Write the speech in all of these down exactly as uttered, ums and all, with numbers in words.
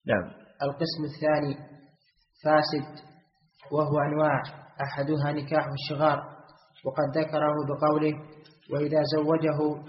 نعم. القسم الثاني فاسد، وهو أنواع، أحدها نكاح الشغار، وقد ذكره بقوله: وإذا زوجه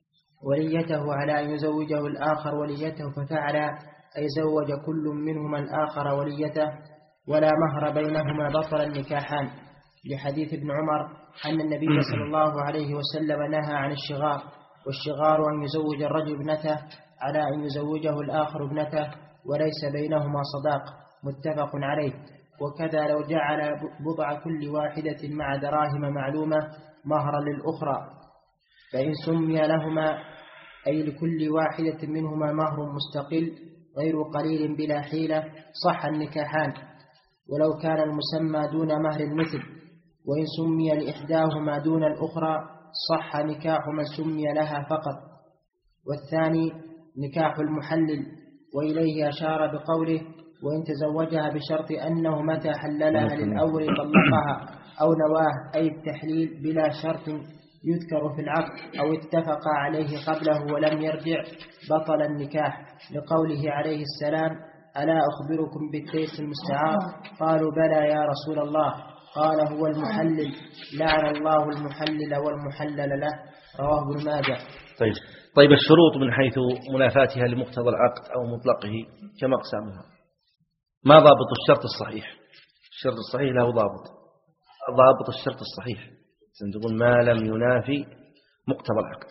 وليته على أن يزوجه الآخر وليته ففعل، أي زوج كل منهما الآخر وليته ولا مهر بينهما بطل النكاحان، لحديث ابن عمر أن النبي صلى الله عليه وسلم نهى عن الشغار، والشغار أن يزوج الرجل ابنته على أن يزوجه الآخر ابنته وليس بينهما صداق، متفق عليه. وكذا لو جعل بضع كل واحدة مع دراهم معلومة مهرا للأخرى، فإن سمي لهما أي لكل واحدة منهما مهر مستقل غير قليل بلا حيلة صح النكاحان، ولو كان المسمى دون مهر المثل. وإن سمي لإحداهما دون الأخرى صح نكاح من سمي لها فقط. والثاني نكاح المحلل، وإليه أشار بقوله: وإن تزوجها بشرط أنه متى حللها للأول طلقها أو نواه، أي التحليل بلا شرط يذكر في العقد أو اتفق عليه قبله ولم يرجع، بطل النكاح، لقوله عليه السلام: ألا أخبركم بالتيس المستعار؟ قالوا بلى يا رسول الله. قال: هو المحلل، لعن الله المحلل والمحلل له. رواه ابن ماجه. طيب. طيب الشروط من حيث منافاتها لمقتضى العقد أو مطلقه كما أقسامها. ما ضابط الشرط الصحيح؟ الشرط الصحيح له ضابط. ضابط الشرط الصحيح تقول ما لم ينافي مقتضى العقد،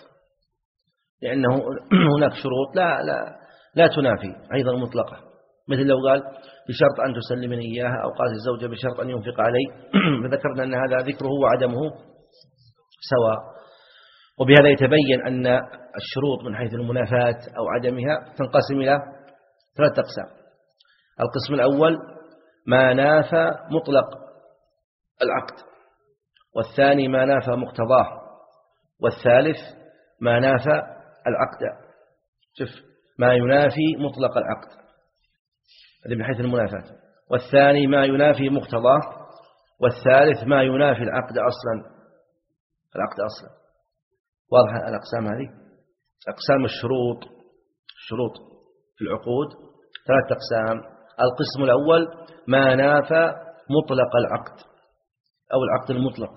لأنه هناك شروط لا لا لا تنافي أيضا مطلقة، مثل لو قال بشرط أن تسلمني إياها، أو قال الزوجة بشرط أن ينفق علي، فذكرنا أن هذا ذكره وعدمه سواء. وبهذا يتبين أن الشروط من حيث المنافاة أو عدمها تنقسم إلى ثلاثة أقسام. القسم الأول ما نافى مطلق العقد، والثاني ما نافى مقتضاه، والثالث ما نافى العقد. شوف، ما ينافي مطلق العقد هذا من حيث المنافاة، والثاني ما ينافي مقتضاه، والثالث ما ينافي العقد أصلا. العقد أصلا واضح الأقسام هذه. أقسام الشروط الشروط في العقود ثلاثة أقسام. القسم الأول ما نافى مطلق العقد أو العقد المطلق،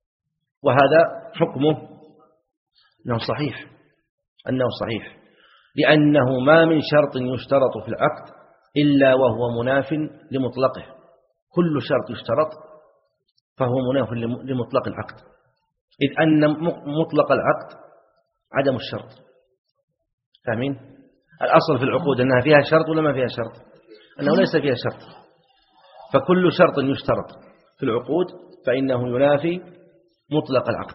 وهذا حكمه أنه صحيح أنه صحيح لأنه ما من شرط يشترط في العقد إلا وهو مناف لمطلقه. كل شرط يشترط فهو مناف لمطلق العقد، إذ أن مطلق العقد عدم الشرط. فاهمين؟ الأصل في العقود أنها فيها شرط ولا ما فيها شرط؟ أنه ليس فيها شرط، فكل شرط يشترط في العقود فإنه ينافي مطلق العقد.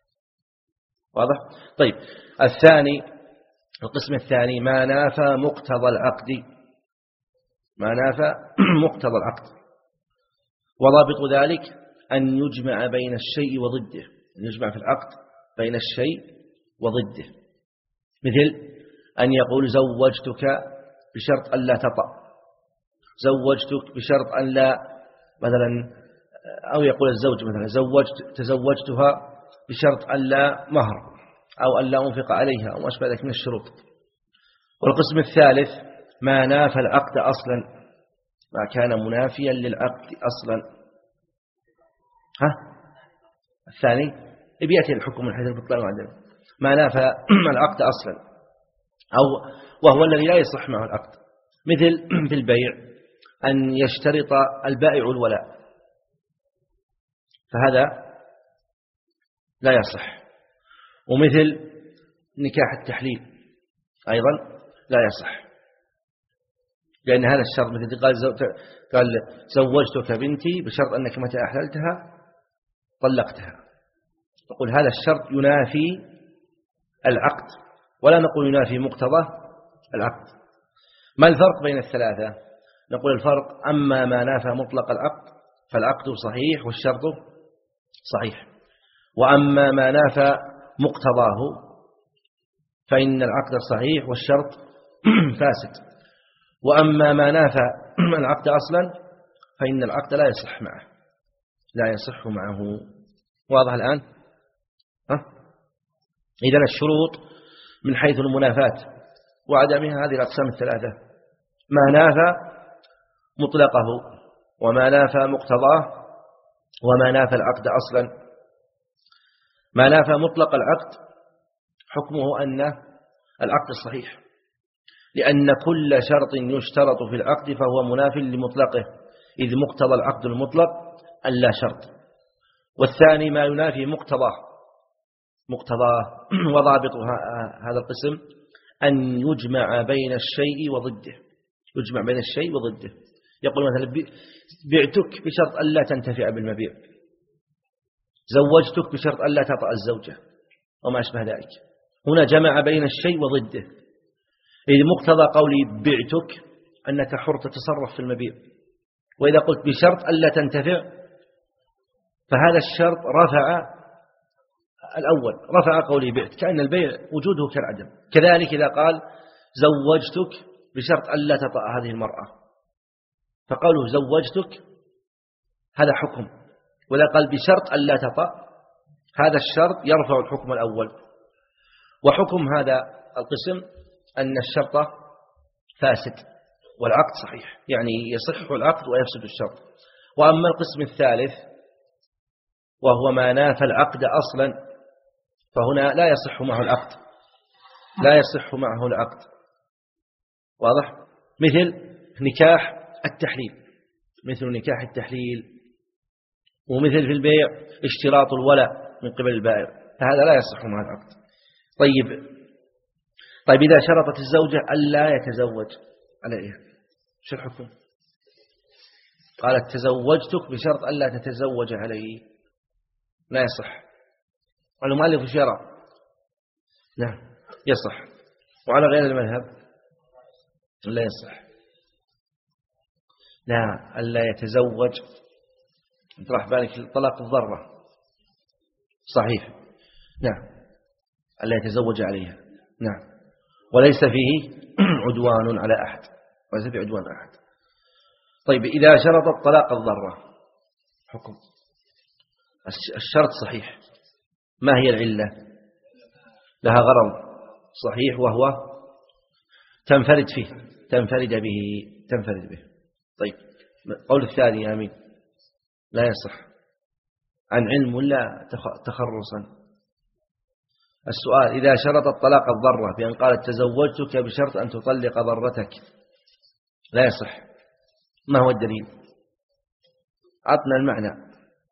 واضح؟ طيب الثاني، القسم الثاني ما نافى مقتضى العقد. ما نافى مقتضى العقد، وضابط ذلك أن يجمع بين الشيء وضده، أن يجمع في العقد بين الشيء وضده، مثل أن يقول زوجتك بشرط أن لا تطأ، زوجتك بشرط أن لا مثلا، أو يقول الزوج مثلا زوجت تزوجتها بشرط أن لا مهر أو أن لا أنفق عليها أو ما أشبه ذلك من الشروط. والقسم الثالث ما نافى العقد أصلا، ما كان منافيا للعقد أصلا. ها الثاني بيأتي الحكم من حيث البطلان والعدم. ما نافى العقد أصلا أو وهو الذي لا يصح معه العقد، مثل في البيع أن يشترط البائع الولاء، فهذا لا يصح. ومثل نكاح التحليل أيضا لا يصح، لأن هذا الشرط مثل قال قال زوجتك بنتي بشرط أنك متى أحللتها طلقتها، نقول هذا الشرط ينافي العقد ولا نقول ينافي مقتضى العقد. ما الفرق بين الثلاثة؟ نقول الفرق أما ما نافى مطلق العقد فالعقد صحيح والشرط صحيح، وأما ما نافى مقتضاه فإن العقد صحيح والشرط فاسد، وأما ما نافى العقد أصلا فإن العقد لا يصح معه لا يصح معه. واضح الآن؟ ها؟ إذن الشروط من حيث المنافاة وعدمها هذه الأقسام الثلاثة: ما نافى مطلقه وما نافى مقتضاه وما نافى العقد أصلا. ما نافى مطلق العقد حكمه أن العقد الصحيح، لأن كل شرط يشترط في العقد فهو مناف لمطلقه، إذ مقتضى العقد المطلق أن لا شرط. والثاني ما ينافي مقتضاه مقتضاه وضابط هذا القسم أن يجمع بين الشيء وضده. يجمع بين الشيء وضده، يقول مثلا بعتك بشرط أن لا تنتفع بالمبيع، زوجتك بشرط أن لا تطأ الزوجة وما أشبه ذلك. هنا جمع بين الشيء وضده، إذ مقتضى قولي بعتك أنك حر تتصرف في المبيع، وإذا قلت بشرط أن لا تنتفع فهذا الشرط رفع الأول، رفع قولي بعت، كأن البيع وجوده كالعدم. كذلك إذا قال زوجتك بشرط أن لا تطأ هذه المرأة، فقوله زوجتك هذا حكم، ولا قال بشرط أن لا تطأ، هذا الشرط يرفع الحكم الأول. وحكم هذا القسم أن الشرط فاسد والعقد صحيح، يعني يصح العقد ويفسد الشرط. وأما القسم الثالث وهو ما نافى العقد أصلا، فهنا لا يصح معه العقد، لا يصح معه العقد. واضح؟ مثل نكاح التحليل، مثل نكاح التحليل، ومثل في البيع اشتراط الولاء من قبل البائع، فهذا لا يصح مع العقد. طيب طيب إذا شرطت الزوجة ألا يتزوج عليها شو الحكم؟ قالت تزوجتك بشرط ألا تتزوج عليه، لا يصح. والمؤلف شرع نعم يصح، وعلى غير المذهب لا يصح. لا، ألا يتزوج اطرح بالك طلاق الضرة صحيح، نعم ألا يتزوج عليها، نعم، وليس فيه عدوان على أحد، وليس فيه عدوان أحد. طيب إذا شرط الطلاق الضرة حكم الشرط صحيح، ما هي العلة؟ لها غرض صحيح وهو تنفرد فيه، تنفرد به تنفرد به. طيب قول الثاني يا أمين لا يصح عن علم ولا تخرصا. السؤال إذا شرط الطلاق الضرة بأن قالت تزوجتك بشرط أن تطلق ضرتك لا يصح، ما هو الدليل؟ عطنا المعنى.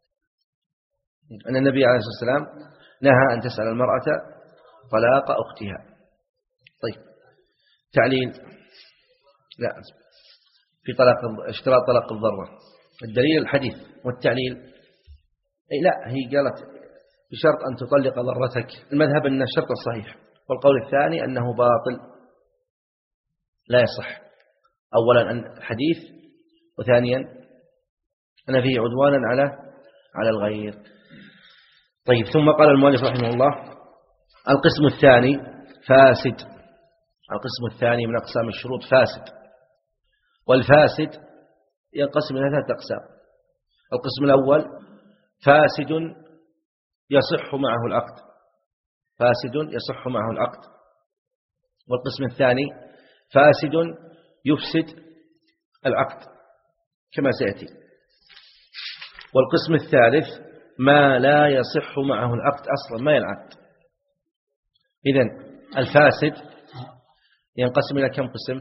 أن النبي عليه الصلاة والسلام نهى أن تسأل المرأة طلاق أختها. طيب تعليل لا في طلاق اشتراط طلاق الضرة، الدليل الحديث، والتعليل أي لا هي قالت بشرط أن تطلق ضرتك. المذهب أن الشرط الصحيح، والقول الثاني أنه باطل لا يصح. أولا أن الحديث، وثانيا أن فيه عدوانا على على الغير. طيب ثم قال المؤلف رحمه الله القسم الثاني فاسد. القسم الثاني من أقسام الشروط فاسد، والفاسد ينقسم إلى ثلاثة أقسام. القسم الأول فاسد يصح معه العقد، فاسد يصح معه العقد. والقسم الثاني فاسد يفسد العقد كما سيأتي. والقسم الثالث ما لا يصح معه العقد أصلا، ما ينعقد. إذن الفاسد ينقسم إلى كم قسم؟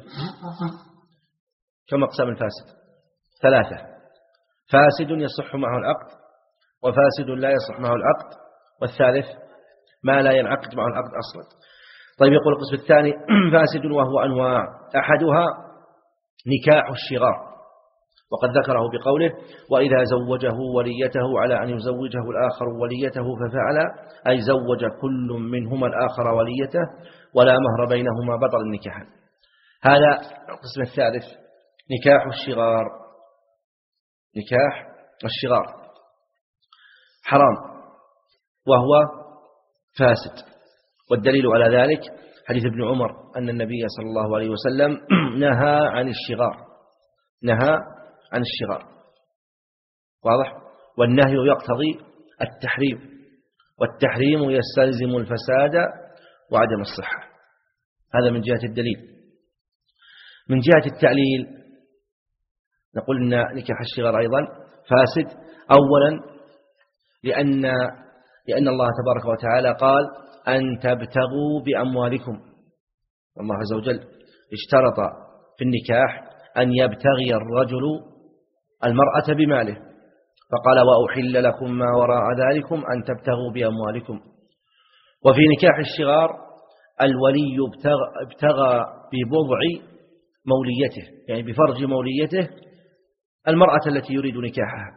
كم أقسام الفاسد؟ ثلاثة. فاسد يصح معه العقد، وفاسد لا يصح معه العقد، والثالث ما لا ينعقد معه العقد أصلا. طيب يقول القسم الثاني فاسد وهو أنواع، أحدها نكاح الشغار، وقد ذكره بقوله وإذا زوجه وليته على أن يزوجه الآخر وليته ففعل، أي زوج كل منهما الآخر وليته ولا مهر بينهما بطل النكاح. هذا القسم الثالث نكاح الشغار. نكاح الشغار حرام وهو فاسد، والدليل على ذلك حديث ابن عمر أن النبي صلى الله عليه وسلم نهى عن الشغار، نهى عن الشغار. واضح؟ والنهي يقتضي التحريم، والتحريم يستلزم الفساد وعدم الصحة. هذا من جهة الدليل. من جهة التعليل نقول أن نكاح الصغار أيضا فاسد. أولا لأن لأن الله تبارك وتعالى قال أن تبتغوا بأموالكم. الله عز وجل اشترط في النكاح أن يبتغي الرجل المرأة بماله، فقال وأحل لكم ما وراء ذلكم أن تبتغوا بأموالكم. وفي نكاح الشغار الولي ابتغى ببضع موليته، يعني بفرج موليته المرأة التي يريد نكاحها،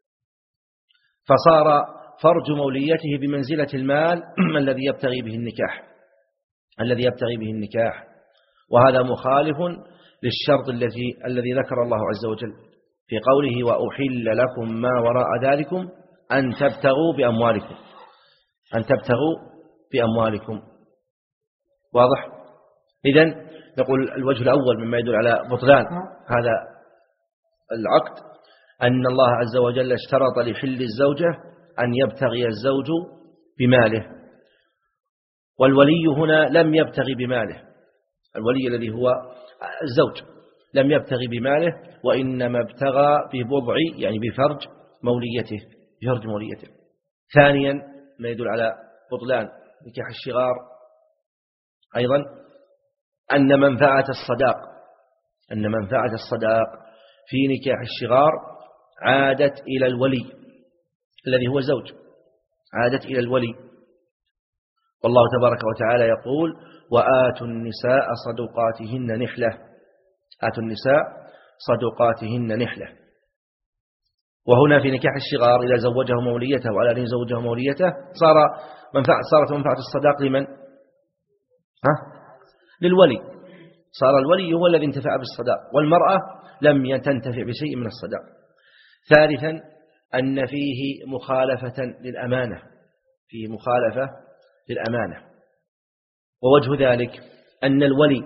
فصار فرج موليته بمنزلة المال الذي يبتغي به النكاح الذي يبتغي به النكاح وهذا مخالف للشرط الذي الذي ذكر الله عز وجل في قوله وأحل لكم ما وراء ذلكم أن تبتغوا بأموالكم أن تبتغوا بأموالكم. واضح؟ إذن نقول الوجه الأول مما يدل على بطلان هذا العقد أن الله عز وجل اشترط لحل الزوجة أن يبتغي الزوج بماله، والولي هنا لم يبتغي بماله، الولي الذي هو الزوج لم يبتغي بماله وإنما ابتغى ببضع يعني بفرج موليته بفرج موليته. ثانيا ما يدل على بطلان نكاح الشغار أيضا أن منفعة الصداق أن منفعة الصداق في نكاح الشغار عادت إلى الولي الذي هو زوج عادت إلى الولي. والله تبارك وتعالى يقول وآتوا النساء صدقاتهن نحلة آتوا النساء صدقاتهن نحلة. وهنا في نكاح الشغار إذا زوجه موليته وعلى أن يزوجه موليته صار منفعة صارت منفعة الصداق لمن؟ ها؟ للولي، صار الولي هو الذي انتفع بالصداق والمرأة لم تنتفع بشيء من الصداق. ثالثا أن فيه مخالفة للأمانة فيه مخالفة للأمانة ووجه ذلك أن الولي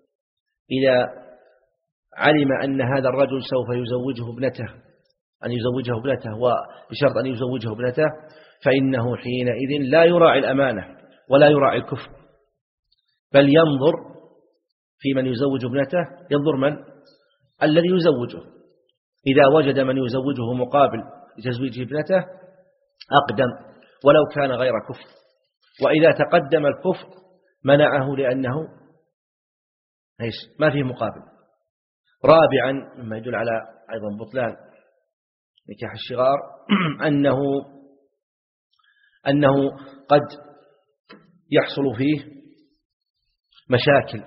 إذا علم أن هذا الرجل سوف يزوجه ابنته أن يزوجه ابنته وبشرط أن يزوجه ابنته فإنه حينئذ لا يراعي الأمانة ولا يراعي الكفر، بل ينظر في من يزوج ابنته ينظر من الذي يزوجه، إذا وجد من يزوجه مقابل لتزويج ابنته أقدم ولو كان غير كفر، وإذا تقدم الكفر منعه لأنه إيش ما فيه مقابل. رابعا مما يدل على أيضا بطلان نكاح الشغار أنه أنه قد يحصل فيه مشاكل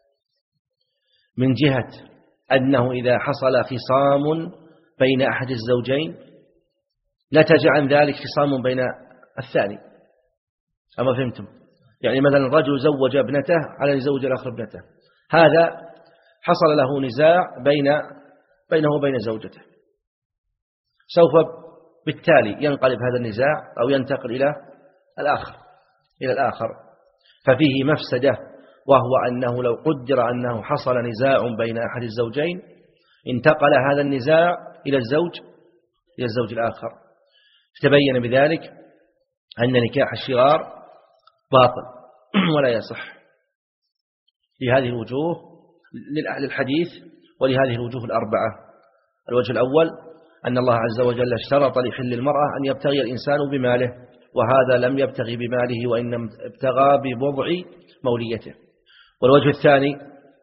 من جهة أنه إذا حصل خصام بين أحد الزوجين نتج عن ذلك خصام بين الثاني. أما فهمتم؟ يعني مثلا الرجل زوج ابنته على أن يزوج الآخر ابنته، هذا حصل له نزاع بين بينه وبين زوجته، سوف بالتالي ينقلب هذا النزاع أو ينتقل إلى الآخر إلى الآخر ففيه مفسدة، وهو أنه لو قدر أنه حصل نزاع بين أحد الزوجين انتقل هذا النزاع إلى الزوج إلى الزوج الآخر، فتبين بذلك أن نكاح الشغار باطل ولا يصح لهذه الوجوه للحديث ولهذه الوجوه الأربعة. الوجه الأول أن الله عز وجل اشترط لحل المرأة أن يبتغي الإنسان بماله، وهذا لم يبتغي بماله وإنما ابتغى ببضع موليته. والوجه الثاني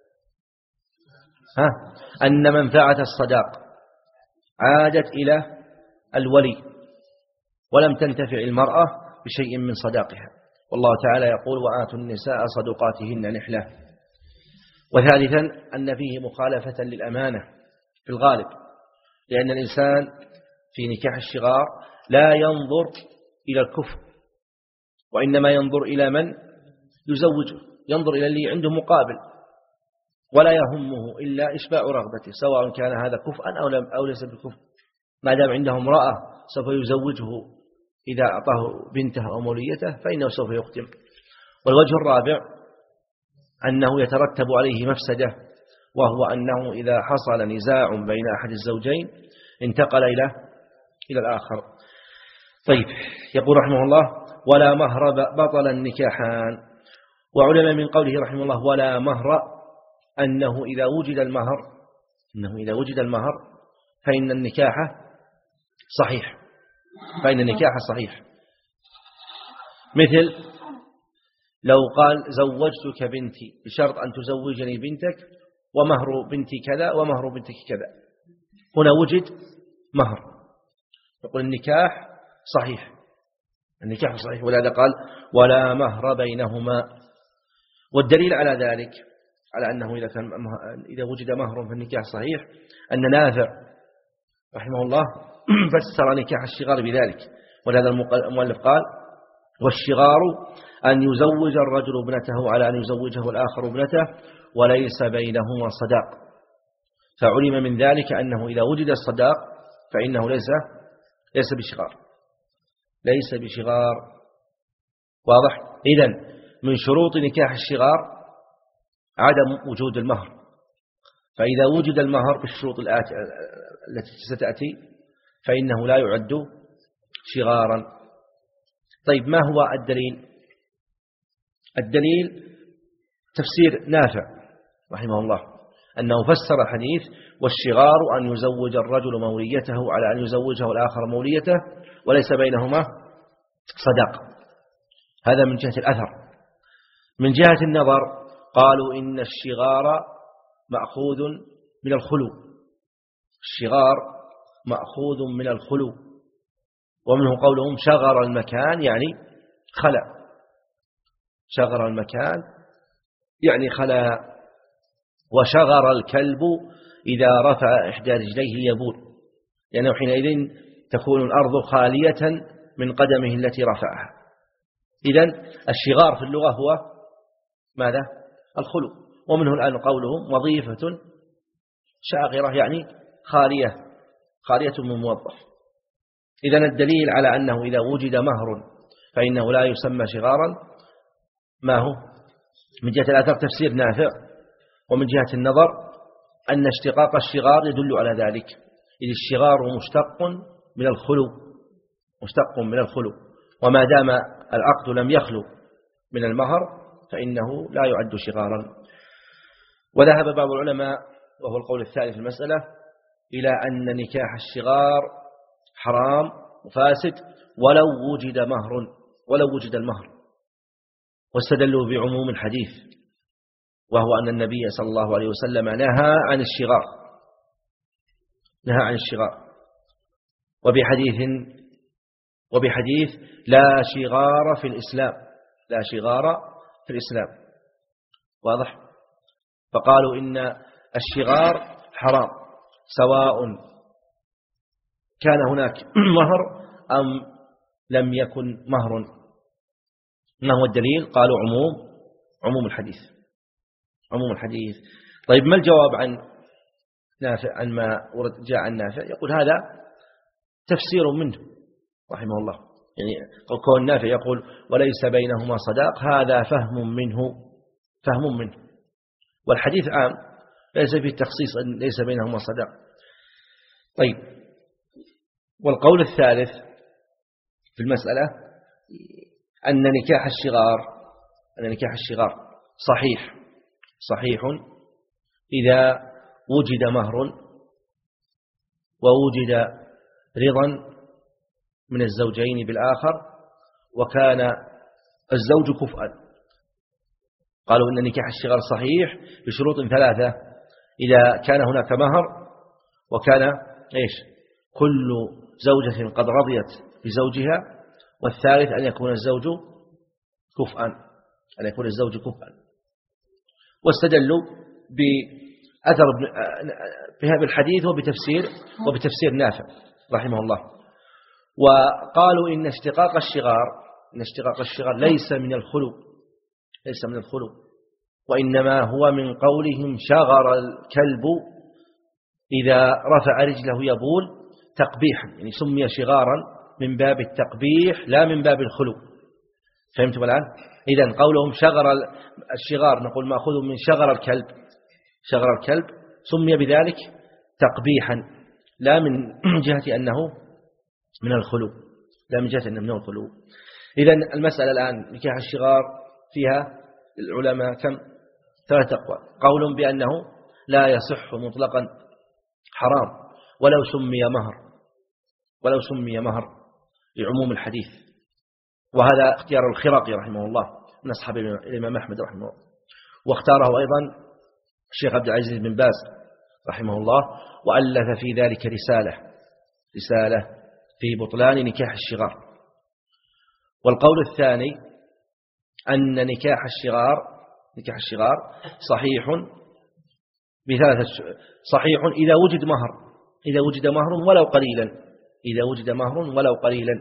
ها أن منفعة الصداق عادت إلى الولي ولم تنتفع المرأة بشيء من صداقها، والله تعالى يقول وآتوا النساء صدقاتهن نحلة. وثالثا أن فيه مخالفة للأمانة في الغالب، لأن الإنسان في نكاح الشغار لا ينظر إلى الكفر وإنما ينظر إلى من يزوجه، ينظر إلى اللي عنده مقابل ولا يهمه إلا إشباع رغبته، سواء كان هذا كفءا أو لم أو ليس بكفء، ما دام عنده امرأة سوف يزوجه إذا أعطاه بنته أو موليته فإنه سوف يختم. والوجه الرابع أنه يترتب عليه مفسدة، وهو أنه إذا حصل نزاع بين أحد الزوجين انتقل إلى إلى الآخر. طيب، يقول رحمه الله ولا مهر بطل النكاحان. وعلم من قوله رحمه الله ولا مهر أنه إذا وجد المهر أنه إذا وجد المهر فإن النكاح صحيح فإن النكاح صحيح. مثل لو قال زوجتك بنتي بشرط أن تزوجني بنتك ومهر بنتي كذا ومهر بنتك كذا، هنا وجد مهر، يقول النكاح صحيح النكاح صحيح، ولهذا قال ولا مهر بينهما. والدليل على ذلك على أنه إذا كان إذا وجد مهر فالنكاح صحيح أن نافع رحمه الله فسر نكاح الشغار بذلك، ولهذا المؤلف قال والشغار أن يزوج الرجل ابنته على أن يزوجه الآخر ابنته وليس بينهما صداق، فعلم من ذلك أنه إذا وجد الصداق فإنه ليس ليس بشغار ليس بشغار واضح. إذن من شروط نكاح الشغار عدم وجود المهر، فإذا وجد المهر بالشروط التي ستأتي فإنه لا يعد شغارا. طيب ما هو الدليل؟ الدليل تفسير نافع رحمه الله أنه فسر الحديث والشغار أن يزوج الرجل موليته على أن يزوجه الآخر موليته وليس بينهما صداق، هذا من جهة الأثر. من جهة النظر قالوا إن الشغار مأخوذ من الخلو، الشغار مأخوذ من الخلو، ومنه قولهم شغر المكان يعني خلا، شغر المكان يعني خلا. وشغر الكلب إذا رفع إحدى رجليه يبول، لأنه حينئذ تكون الأرض خالية من قدمه التي رفعها. إذن الشغار في اللغة هو ماذا؟ الخلو. ومنه الآن قولهم وظيفة شاغرة يعني خالية خالية من موظف. إذن الدليل على أنه إذا وجد مهر فإنه لا يسمى شغارا ما هو؟ من جهة الآثار تفسير نافع، ومن جهة النظر أن اشتقاق الشغار يدل على ذلك، إذ الشغار مشتق من الخلو مشتق من الخلو، وما دام العقد لم يخلو من المهر فإنه لا يعد شغارا. وذهب بعض العلماء وهو القول الثالث في المسألة إلى أن نكاح الشغار حرام وفاسد ولو وجد مهر ولو وجد المهر، واستدلوا بعموم الحديث وهو أن النبي صلى الله عليه وسلم نهى عن الشغار نهى عن الشغار وبحديث وبحديث لا شغار في الإسلام لا شغار في الإسلام واضح. فقالوا إن الشغار حرام سواء كان هناك مهر أم لم يكن مهر. ما هو الدليل؟ قالوا عموم عموم الحديث عموم الحديث. طيب ما الجواب عن نافع عن ما ورد جاء عن نافع؟ يقول هذا تفسير منه رحمه الله، يعني كون نافع يقول وليس بينهما صداق هذا فهم منه فهم منه والحديث عام ليس فيه تخصيص أن ليس بينهما صداق. طيب والقول الثالث في المسألة أن نكاح الشغار أن نكاح الشغار صحيح صحيح إذا وجد مهر ووجد رضا من الزوجين بالآخر وكان الزوج كفءا. قالوا إن نكاح الشغار صحيح بشروط ثلاثة: إذا كان هناك مهر وكان إيش كل زوجة قد رضيت بزوجها، والثالث أن يكون الزوج كفءا أن يكون الزوج كفءا. واستدلوا بأثر بهذا الحديث وبتفسير وبتفسير نافع رحمه الله، وقالوا إن اشتقاق الشغار إن اشتقاق الشغار ليس من الخلو ليس من الخلو وإنما هو من قولهم شغر الكلب إذا رفع رجله يبول تقبيحا، يعني سمي شغارا من باب التقبيح لا من باب الخلو. فهمتم الآن؟ إذن قولهم شغر الشغار نقول مأخوذ من شغر الكلب شغر الكلب سمي بذلك تقبيحا لا من جهة أنه من الخلو لا من جهة أنه من الخلو. إذن المسألة الآن نكاح الشغار فيها العلماء كم ثلاثة أقوال. قول بأنه لا يصح مطلقا حرام ولو سمي مهر، ولو سمي مهر لعموم الحديث، وهذا اختيار الخراقي رحمه الله من أصحاب الإمام أحمد رحمه الله، واختاره أيضا الشيخ عبد العزيز بن باز رحمه الله، وألف في ذلك رسالة رسالة في بطلان نكاح الشغار. والقول الثاني أن نكاح الشغار نكاح الشغار صحيح بثلاثة صحيح إذا وجد مهر إذا وجد مهر ولو قليلا إذا وجد مهر ولو قليلا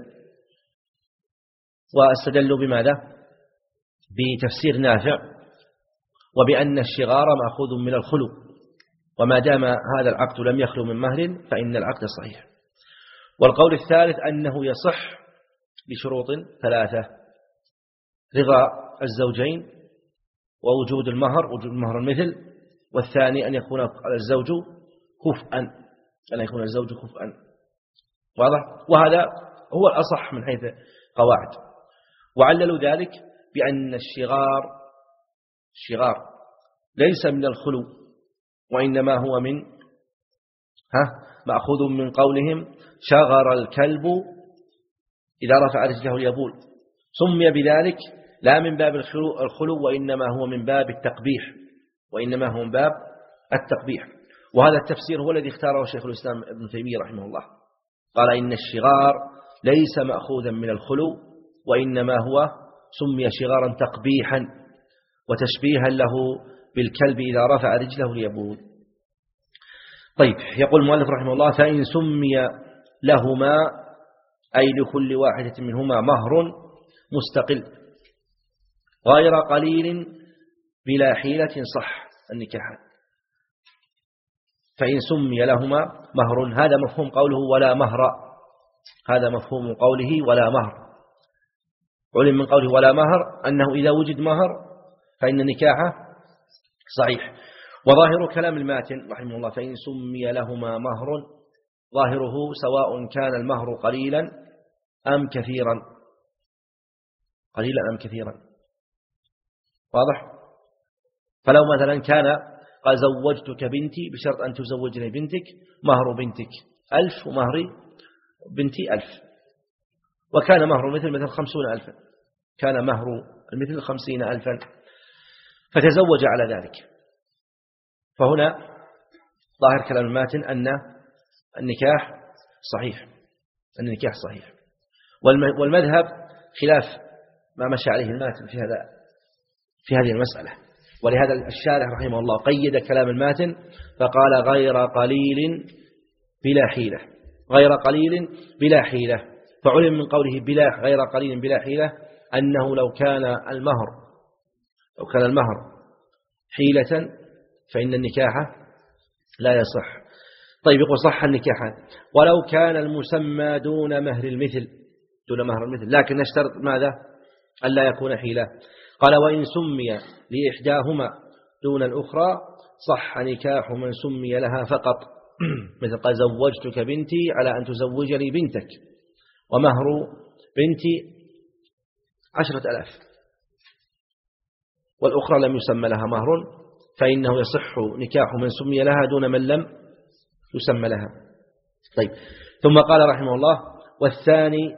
واستدلوا بماذا؟ بتفسير نافع، وبأن الشغار مأخوذ من الخلو، وما دام هذا العقد لم يخلو من مهر فإن العقد صحيح. والقول الثالث أنه يصح بشروط ثلاثة: رضا الزوجين، ووجود المهر وجود المهر المثل، والثاني أن يكون الزوج كفءا أن يكون الزوج كفءا. واضح؟ وهذا هو الأصح من حيث قواعد. وعللوا ذلك بأن الشغار الشغار ليس من الخلو، وإنما هو من ها مأخوذ من قولهم شغر الكلب إذا رفع رجله اليبول، سمي بذلك لا من باب الخلو, الخلو وإنما هو من باب التقبيح وإنما هو من باب التقبيح. وهذا التفسير هو الذي اختاره شيخ الإسلام ابن تيمية رحمه الله، قال إن الشغار ليس مأخوذا من الخلو، وإنما هو سمي شغارا تقبيحا وتشبيها له بالكلب إذا رفع رجله اليبول. طيب، يقول المؤلف رحمه الله: فإن سمي لهما أي لكل واحدة منهما مهر مستقل غير قليل بلا حيلة صح النكاح. فإن سمي لهما مهر، هذا مفهوم قوله ولا مهر، هذا مفهوم قوله ولا مهر. علم من قوله ولا مهر أنه إذا وجد مهر فإن نكاحه صحيح. وظاهر كلام الماتن رحمه الله: فإن سمي لهما مهر، ظاهره سواء كان المهر قليلا أم كثيرا، قليلا أم كثيرا. واضح؟ فلو مثلا كان قال زوجتك بنتي بشرط أن تزوجني بنتك، مهر بنتك ألف ومهر بنتي ألف، وكان مهر المثل مثل خمسون ألفا، كان مهر المثل خمسين ألفا، فتزوج على ذلك. فهنا ظاهر كلام الماتن أن النكاح صحيح، أن النكاح صحيح. والمذهب خلاف ما مشى عليه الماتن في هذا في هذه المسألة، ولهذا الشارح رحمه الله قيد كلام الماتن فقال غير قليل بلا حيلة، غير قليل بلا حيلة. فعلم من قوله بلا غير قليل بلا حيلة أنه لو كان المهر لو كان المهر حيلة فإن النكاح لا يصح. طيب، يقول صح النكاح ولو كان المسمى دون مهر المثل، دون مهر المثل، لكن نشترط ماذا؟ ألا يكون حيلة. قال: وإن سمي لإحداهما دون الأخرى صح نكاح من سمي لها فقط، مثل قال زوجتك بنتي على أن تزوجني بنتك، ومهر بنتي عشرة ألاف، والأخرى لم يسمى لها مهر، فإنه يصح نكاح من سمي لها دون من لم يسمى لها. طيب، ثم قال رحمه الله: والثاني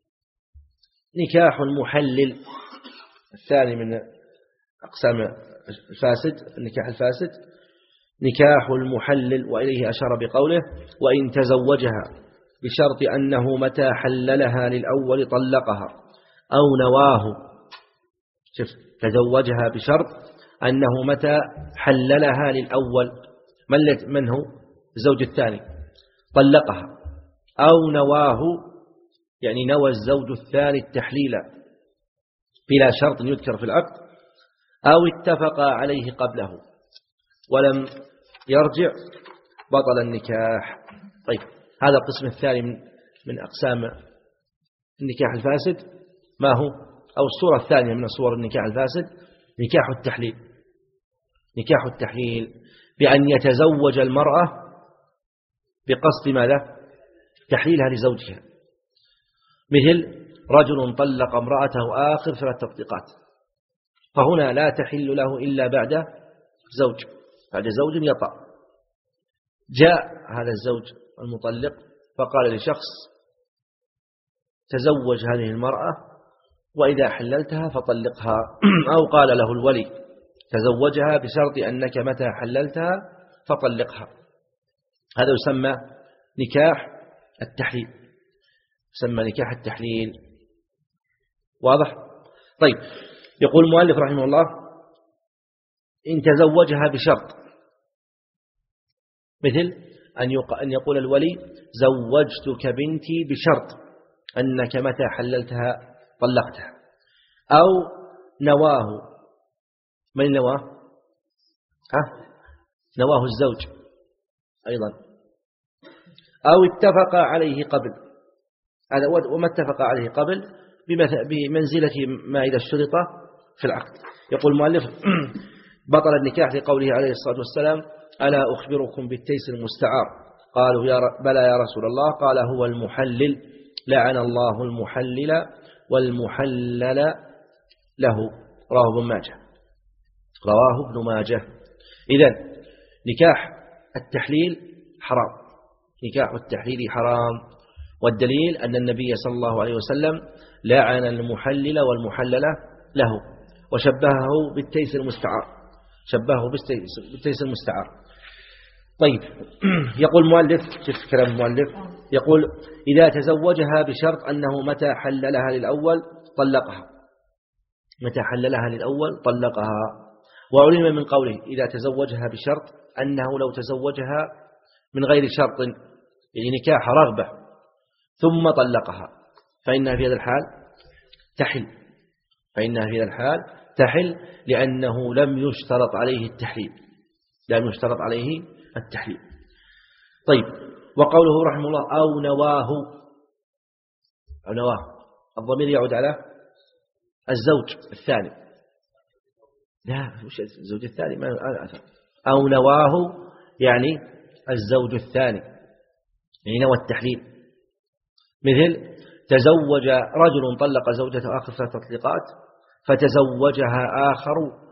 نكاح محلل. الثاني من أقسام الفاسد النكاح الفاسد نكاح المحلل، وإليه أشار بقوله: وإن تزوجها بشرط أنه متى حللها للأول طلقها أو نواه. شوف، تزوجها بشرط أنه متى حللها للأول، من هو الزوج الثاني، طلقها، أو نواه يعني نوى الزوج الثاني التحليل بلا شرط يذكر في العقد، أو اتفق عليه قبله ولم يرجع، بطل النكاح. طيب، هذا القسم الثاني من من أقسام النكاح الفاسد. ما هو؟ أو الصورة الثانية من صور النكاح الفاسد نكاح التحليل. نكاح التحليل بأن يتزوج المرأة بقصد ماذا؟ تحليلها لزوجها، مثل رجل طلق امرأته آخر ثلاث تطليقات، فهنا لا تحل له إلا بعد زوج بعد زوج يطأ، جاء هذا الزوج المطلق فقال لشخص تزوج هذه المرأة وإذا حللتها فطلقها، أو قال له الولي تزوجها بشرط أنك متى حللتها فطلقها. هذا يسمى نكاح التحليل، يسمى نكاح التحليل. واضح؟ طيب، يقول المؤلف رحمه الله إن تزوجها بشرط، مثل أن يقول الولي زوجتك بنتي بشرط أنك متى حللتها طلقتها، أو نواه، من نواه؟ ها؟ نواه الزوج أيضا، أو اتفق عليه قبل، هذا وما اتفق عليه قبل بمنزلة ما إذا اشترط في العقد. يقول المؤلف بطل النكاح لقوله عليه الصلاة والسلام ألا أخبركم بالتيس المستعار؟ قالوا يا بلى يا رسول الله، قال هو المحلل، لعن الله المحلل والمحلل له. رواه ابن ماجه، رواه ابن ماجه. إذن نكاح التحليل حرام، نكاح التحليل حرام، والدليل أن النبي صلى الله عليه وسلم لعن المحلل والمحلل له، وشبهه بالتيس المستعار، شبهه بالتيس المستعار. طيب، يقول المؤلف، شوف كلام المؤلف، يقول إذا تزوجها بشرط أنه متى حللها للأول طلقها، متى حللها للأول طلقها. وعلم من قوله إذا تزوجها بشرط أنه لو تزوجها من غير شرط، يعني نكاح رغبة، ثم طلقها فإنها في هذا الحال تحل، فإنها في هذا الحال تحل لأنه لم يشترط عليه التحليل، لم يشترط عليه التحليل. طيب، وقوله رحمه الله أو نواه، أو نواه الضمير يعود على الزوج الثاني، لا مش الزوج الثاني، ما أثر. أو نواه يعني الزوج الثاني، يعني نوى التحليل. مثل تزوج رجل طلق زوجته آخر ثلاث تطليقات فتزوجها آخر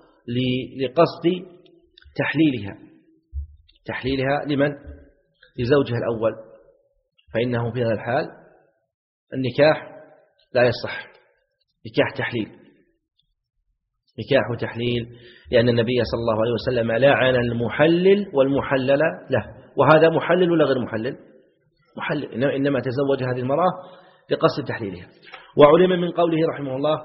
لقصد تحليلها، تحليلها لمن؟ لزوجها الأول، فإنه في هذا الحال النكاح لا يصح، نكاح تحليل، نكاح تحليل، لأن النبي صلى الله عليه وسلم لعن المحلل والمحلل له. وهذا محلل ولا غير محلل؟ محلل، إنما تزوج هذه المرأة لقصد تحليلها. وعلم من قوله رحمه الله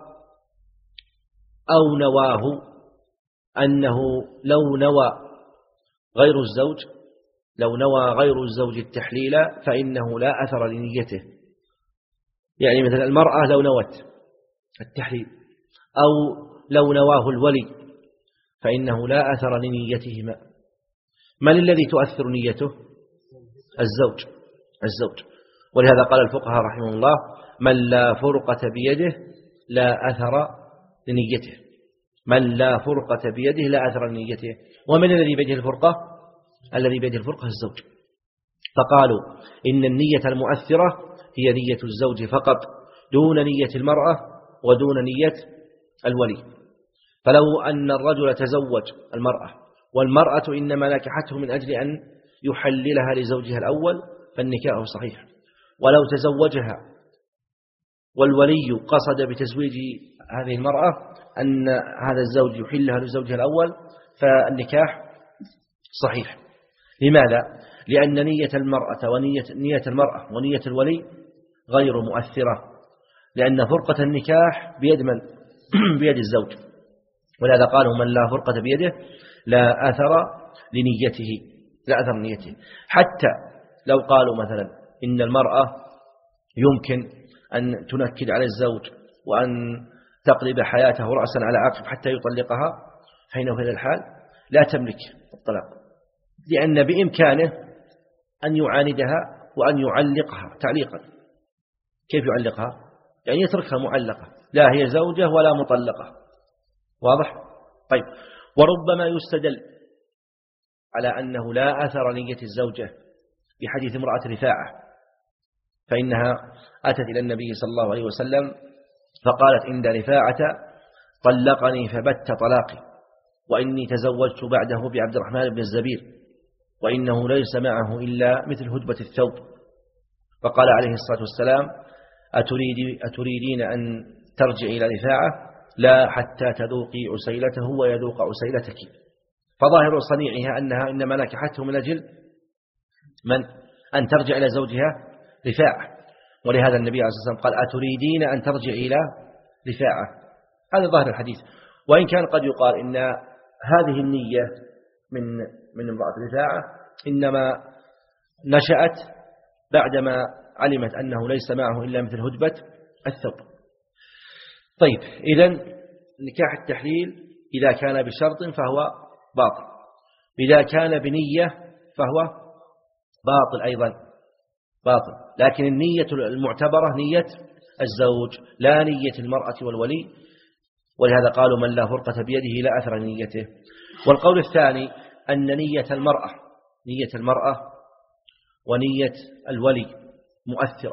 أو نواه أنه لو نوى غير الزوج، لو نوى غير الزوج التحليل فإنه لا أثر لنيته. يعني مثل المرأة لو نوت التحليل أو لو نواه الولي فإنه لا أثر لنيتهما. من الذي تؤثر نيته؟ الزوج، الزوج. ولهذا قال الفقهاء رحمه الله من لا فرقة بيده لا أثر لنيته، من لا فرقة بيده لا أثر لنيته. ومن الذي بيده الفرقة؟ الذي بيده الفرقة الزوج. فقالوا إن النية المؤثرة هي نية الزوج فقط دون نية المرأة ودون نية الولي. فلو أن الرجل تزوج المرأة والمرأة إنما نكحته من أجل أن يحللها لزوجها الأول فالنكاح صحيح، ولو تزوجها والولي قصد بتزويج هذه المرأة أن هذا الزوج يحلها لزوجها الأول فالنكاح صحيح. لماذا؟ لأن نية المرأة ونية نية المرأة ونية الولي غير مؤثرة، لأن فرقة النكاح بيد من؟ بيد الزوج. ولهذا قالوا من لا فرقة بيده لا أثر لنيته، لا أثر لنيته. حتى لو قالوا مثلا إن المرأة يمكن أن تنكد على الزوج وأن تقلب حياته رأسا على عقب حتى يطلقها، فإنه في هذا الحال لا تملك الطلاق، لأن بإمكانه أن يعاندها وأن يعلقها تعليقا. كيف يعلقها؟ يعني يتركها معلقة، لا هي زوجة ولا مطلقة. واضح؟ طيب، وربما يستدل على أنه لا أثر نية الزوجة بحديث امرأة رفاعة، فإنها أتت إلى النبي صلى الله عليه وسلم فقالت إن رفاعة طلقني فبت طلاقي وإني تزوجت بعده بعبد الرحمن بن الزبير وإنه ليس معه إلا مثل هدبة الثوب. فقال عليه الصلاة والسلام أتريد أتريدين أن ترجعي إلى رفاعة؟ لا حتى تذوقي عسيلته ويذوق عسيلتك. فظاهر صنيعها أنها إنما نكحته من أجل من؟ أن ترجع إلى زوجها رفاعة. ولهذا النبي عليه الصلاة والسلام قال أتريدين أن ترجع إلى رفاعة. هذا ظاهر الحديث. وإن كان قد يقال إن هذه النية من من امرأة رفاعة إنما نشأت بعدما علمت أنه ليس معه إلا مثل هدبة الثوب. طيب، إذن نكاح التحليل إذا كان بشرط فهو باطل، إذا كان بنية فهو باطل أيضا باطل. لكن النية المعتبرة نية الزوج لا نية المرأة والولي، ولهذا قالوا من لا فرقة بيده لا أثر نيته. والقول الثاني أن نية المرأة نية المرأة ونية الولي مؤثرة.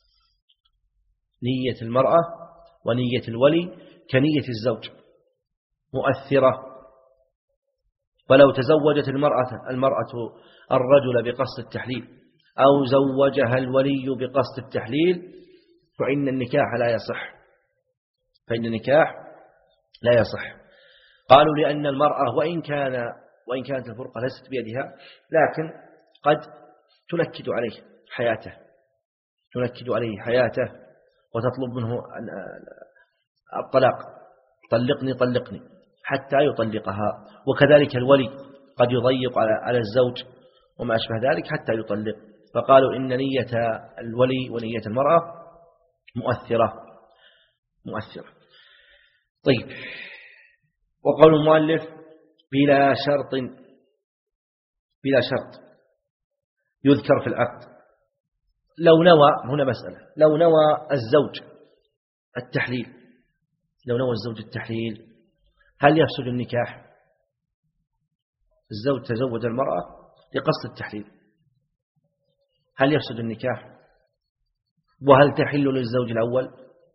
نية المرأة ونية الولي كنية الزوج مؤثرة. فلو تزوجت المرأة المرأة الرجل بقصد التحليل أو زوجها الولي بقصد التحليل فإن النكاح لا يصح فإن النكاح لا يصح. قالوا لأن المرأة وإن كان وإن كانت الفرقة ليست بيدها لكن قد تنكد عليه حياته تنكد عليه حياته وتطلب منه الطلاق، طلقني طلقني حتى يطلقها. وكذلك الولي قد يضيق على الزوج وما أشبه ذلك حتى يطلق. فقالوا إن نية الولي ونية المرأة مؤثرة مؤثرة. طيب، وقول المؤلف بلا شرط بلا شرط يذكر في العقد. لو نوى هنا مسألة لو نوى الزوج التحليل لو نوى الزوج التحليل هل يفسد النكاح؟ الزوج تزوج المرأة لقصد التحليل، هل يفسد النكاح؟ وهل تحل للزوج الأول؟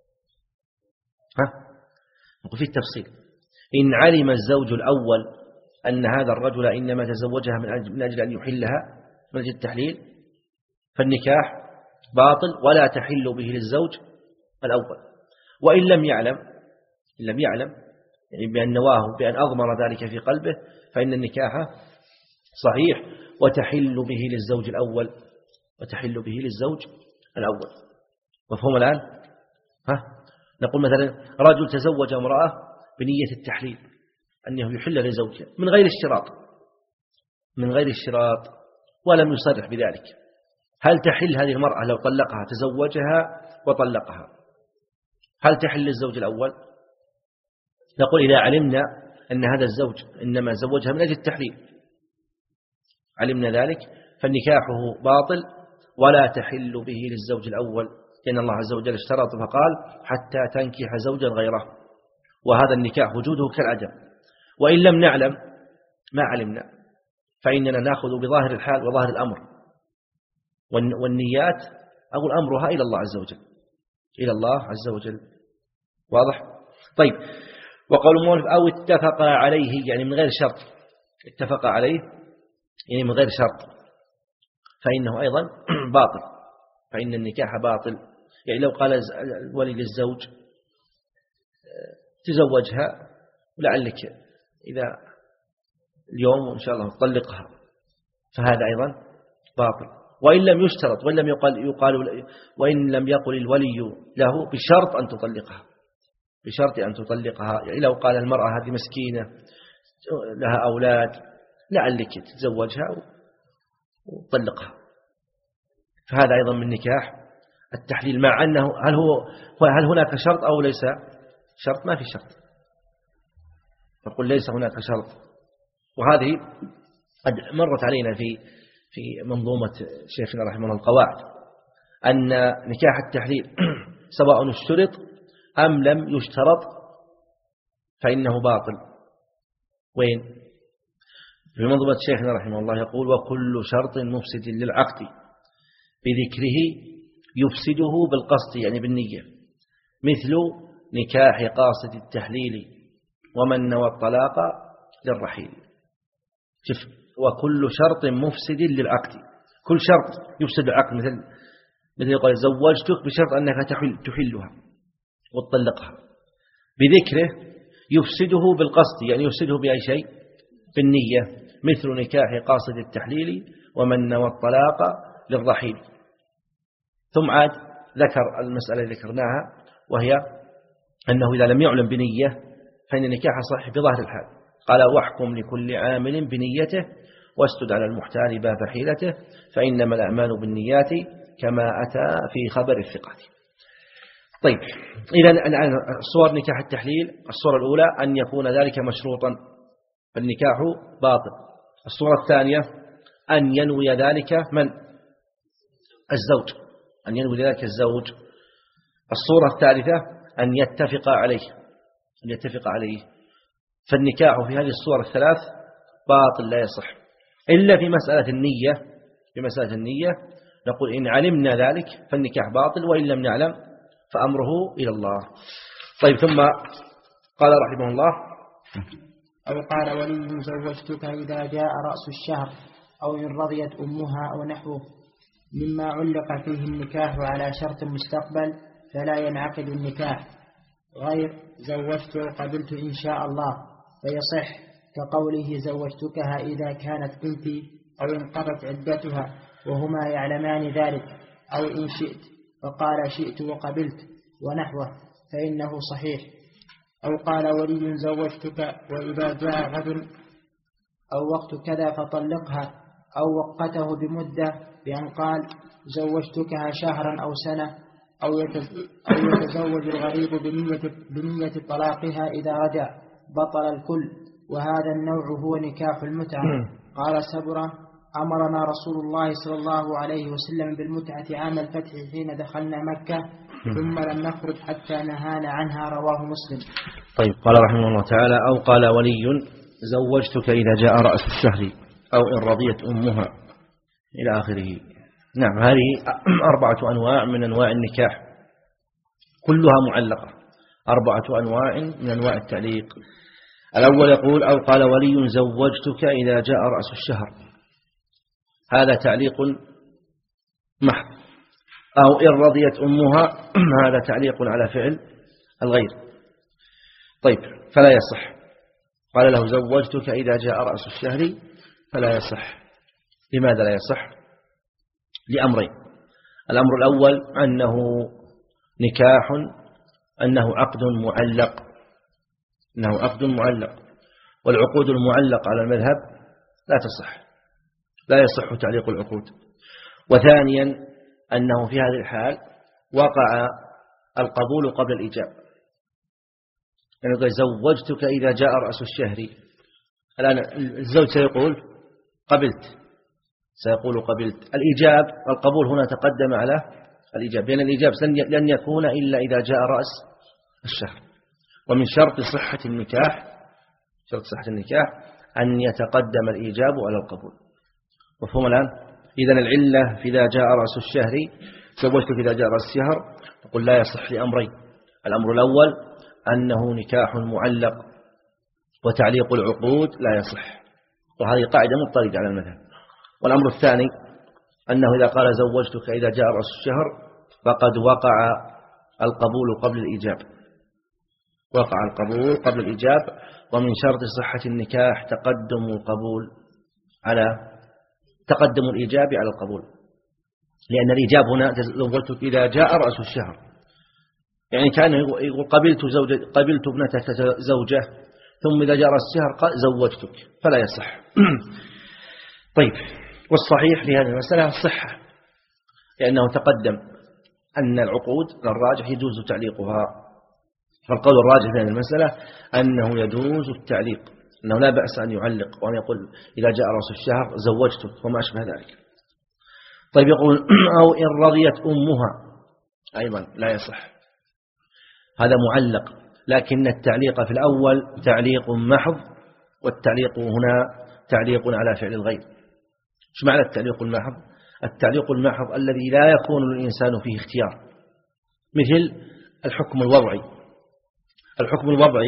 ها؟ نقول في التفصيل. إن علم الزوج الأول أن هذا الرجل إنما تزوجها من أجل أن يحلها من أجل التحليل فالنكاح باطل ولا تحل به للزوج الأول. وإن لم يعلم إن لم يعلم يعني بأن نواه بأن أضمر ذلك في قلبه فإن النكاح صحيح وتحل به للزوج الأول وتحل به للزوج الأول. مفهوم الآن؟ ها؟ نقول مثلا رجل تزوج امرأة بنية التحليل أنه يحل لزوجها من غير اشتراط من غير اشتراط ولم يصرح بذلك. هل تحل هذه المرأة لو طلقها تزوجها وطلقها؟ هل تحل للزوج الأول؟ نقول إذا علمنا أن هذا الزوج إنما زوجها من أجل التحليل علمنا ذلك فالنكاحه باطل ولا تحل به للزوج الأول، لأن الله عز وجل اشترط فقال حتى تنكح زوجا غيره، وهذا النكاح وجوده كالعدم. وإن لم نعلم ما علمنا فإننا نأخذ بظاهر الحال وظاهر الأمر، والنيات أقول أمرها إلى الله عز وجل إلى الله عز وجل. واضح؟ طيب، وقول المؤلف أو اتفق عليه يعني من غير شرط اتفق عليه يعني من غير شرط فإنه أيضا باطل فإن النكاح باطل. يعني لو قال الولي للزوج تزوجها ولعلك إذا اليوم إن شاء الله تطلقها فهذا أيضا باطل. وإن لم يشترط وإن لم يقال, يقال وإن لم يقل الولي له بشرط أن تطلقها بشرط أن تطلقها يعني لو قال المرأة هذه مسكينة لها أولاد لعلك تتزوجها وتطلقها فهذا أيضا من نكاح التحليل. مع أنه هل هو هل هناك شرط أو ليس شرط؟ ما في شرط، نقول ليس هناك شرط. وهذه قد مرت علينا في في منظومة شيخنا رحمه الله القواعد أن نكاح التحليل سواء اشترط أم لم يشترط فإنه باطل. وين؟ في منظومة شيخنا رحمه الله يقول وكل شرط مفسد للعقد بذكره يفسده بالقصد يعني بالنية مثل نكاح قاصد التحليل ومن نوى الطلاق للرحيل. شوف، وكل شرط مفسد للعقد، كل شرط يفسد العقد، مثل مثل يقول زوجتك بشرط أنك تحل تحلها وتطلقها، بذكره يفسده بالقصد، يعني يفسده بأي شيء؟ بالنية، مثل نكاح قاصد التحليل ومن نوى الطلاق للرحيل. ثم عاد ذكر المسألة اللي ذكرناها، وهي أنه إذا لم يعلم بنية فإن النكاح صحيح بظاهر الحال. قال واحكم لكل عامل بنيته واسدد على المحتال باب حيلته فإنما الأعمال بالنيات كما أتى في خبر الثقات. طيب، إذا الآن صور نكاح التحليل، الصورة الأولى أن يكون ذلك مشروطا فالنكاح باطل. الصورة الثانية أن ينوي ذلك من؟ الزوج، أن ينوي ذلك الزوج. الصورة الثالثة أن يتفق عليه، أن يتفق عليه. فالنكاح في هذه الصور الثلاث باطل لا يصح، إلا في مسألة النية. في مسألة النية نقول إن علمنا ذلك فالنكاح باطل، وإن لم نعلم فأمره إلى الله. طيب، ثم قال رحمه الله: أو قال ولي زوجتك إذا جاء رأس الشهر، أو إن رضيت أمها أو نحوه مما علق فيه النكاح على شرط مستقبل فلا ينعقد النكاح، غير زوجت وقبلت إن شاء الله فيصح، كقوله زوجتكها إذا كانت بنتي، أو انقضت عدتها وهما يعلمان ذلك، أو إن شئت فقال شئت وقبلت ونحوه فإنه صحيح. أو قال ولي زوجتك وإذا جاء غد أو وقت كذا فطلقها، أو وقته بمدة بأن قال زوجتكها شهرا أو سنة، أو يتزوج الغريب بنية, بنية طلاقها إذا رجع بطل الكل، وهذا النوع هو نكاح المتعة. قال سبرة: أمرنا رسول الله صلى الله عليه وسلم بالمتعة عام الفتح حين دخلنا مكة، ثم لم نخرج حتى نهانا عنها، رواه مسلم. طيب، قال رحمه الله تعالى: أو قال ولي زوجتك إذا جاء رأس الشهر، أو إن رضيت أمها، إلى آخره. نعم، هذه أربعة أنواع من أنواع النكاح، كلها معلقة، أربعة أنواع من أنواع التعليق. الأول يقول: أو قال ولي زوجتك إذا جاء رأس الشهر، هذا تعليق محض. أو إن رضيت أمها، هذا تعليق على فعل الغير. طيب، فلا يصح. قال له زوجتك إذا جاء رأس الشهر، فلا يصح. لماذا لا يصح؟ لأمرين. الأمر الأول أنه نكاح، أنه عقد معلق، أنه عقد معلق، والعقود المعلق على المذهب لا تصح، لا يصح تعليق العقود. وثانيا أنه في هذه الحال وقع القبول قبل الإيجاب، يعني زوجتك إذا جاء رأس الشهر، الآن الزوج سيقول قبلت، سيقول قبلت. الإيجاب القبول هنا تقدم على الإيجاب، لأن الإيجاب لن يكون إلا إذا جاء رأس الشهر. ومن شرط صحة النكاح، شرط صحة النكاح أن يتقدم الإيجاب على القبول. مفهوم الآن؟ إذن العلة في إذا جاء رأس الشهر، زوجتك إذا جاء رأس الشهر، نقول لا يصح لأمرين. الأمر الأول أنه نكاح معلق، وتعليق العقود لا يصح، وهذه قاعدة مضطردة على المذهب. والأمر الثاني أنه إذا قال زوجتك إذا جاء رأس الشهر فقد وقع القبول قبل الإيجاب، وقع القبول قبل الإيجاب. ومن شرط صحة النكاح تقدم القبول على تقدم الإيجاب على القبول، لأن الإيجاب هنا زوجتك إذا جاء رأس الشهر، يعني كان يقول قبلت زوجة قبلت ابنتك زوجة، ثم إذا جاء رأس الشهر زوجتك، فلا يصح. طيب، والصحيح في هذه المسألة الصحة، لأنه تقدم أن العقود الراجح يجوز تعليقها. فالقول الراجح في هذه المسألة أنه يجوز التعليق، أنه لا بأس أن يعلق وأن يقول إذا جاء رأس الشهر زوجتك وما أشبه ذلك. طيب، يقول أو إن رضيت أمها، أيضا لا يصح، هذا معلق، لكن التعليق في الأول تعليق محض، والتعليق هنا تعليق على فعل الغير. ايش معنى التعليق المحض؟ التعليق المحض الذي لا يكون الإنسان فيه اختيار، مثل الحكم الوضعي. الحكم الوضعي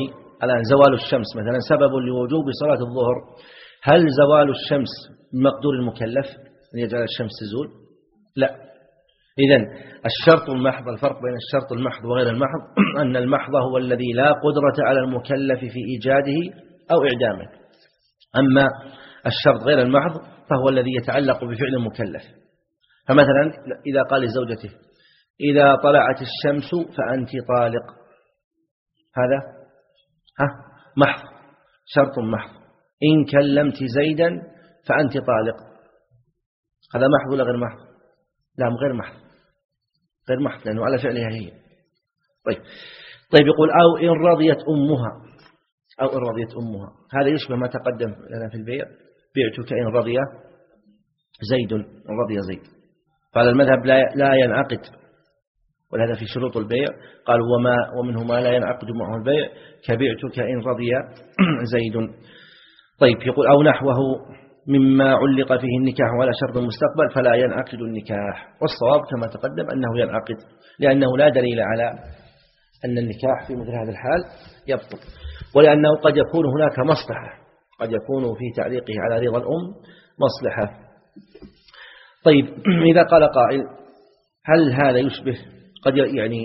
الآن زوال الشمس مثلا سبب لوجوب صلاة الظهر، هل زوال الشمس بمقدور المكلف أن يجعل الشمس تزول؟ لا. إذن الشرط المحض، الفرق بين الشرط المحض وغير المحض أن المحض هو الذي لا قدرة على المكلف في إيجاده أو إعدامه، أما الشرط غير المحض فهو الذي يتعلق بفعل المكلف. فمثلا إذا قال لزوجته إذا طلعت الشمس فأنت طالق، هذا ها محض، شرط محض. إن كلمت زيدا فأنت طالق، هذا محض ولا غير محض؟ لا غير محض، غير محض لأنه على فعلها هي. طيب طيب يقول أو إن رضيت أمها، أو إن رضيت أمها، هذا يشبه ما تقدم لنا في البيع، بعتك إن رضي زيد، إن رضي زيد. قال المذهب لا لا ينعقد، ولهذا في شروط البيع قال وما ومنه ما لا ينعقد معه البيع كبعتك إن رضي زيد. طيب يقول أو نحوه مما علق فيه النكاح ولا شرط المستقبل فلا ينعقد النكاح، والصواب كما تقدم أنه ينعقد، لأنه لا دليل على أن النكاح في مثل هذا الحال يبطل، ولأنه قد يكون هناك مصلحة، قد يكون في تعليقه على رضا الأم مصلحة. طيب إذا قال قائل هل هذا يشبه، قد يعني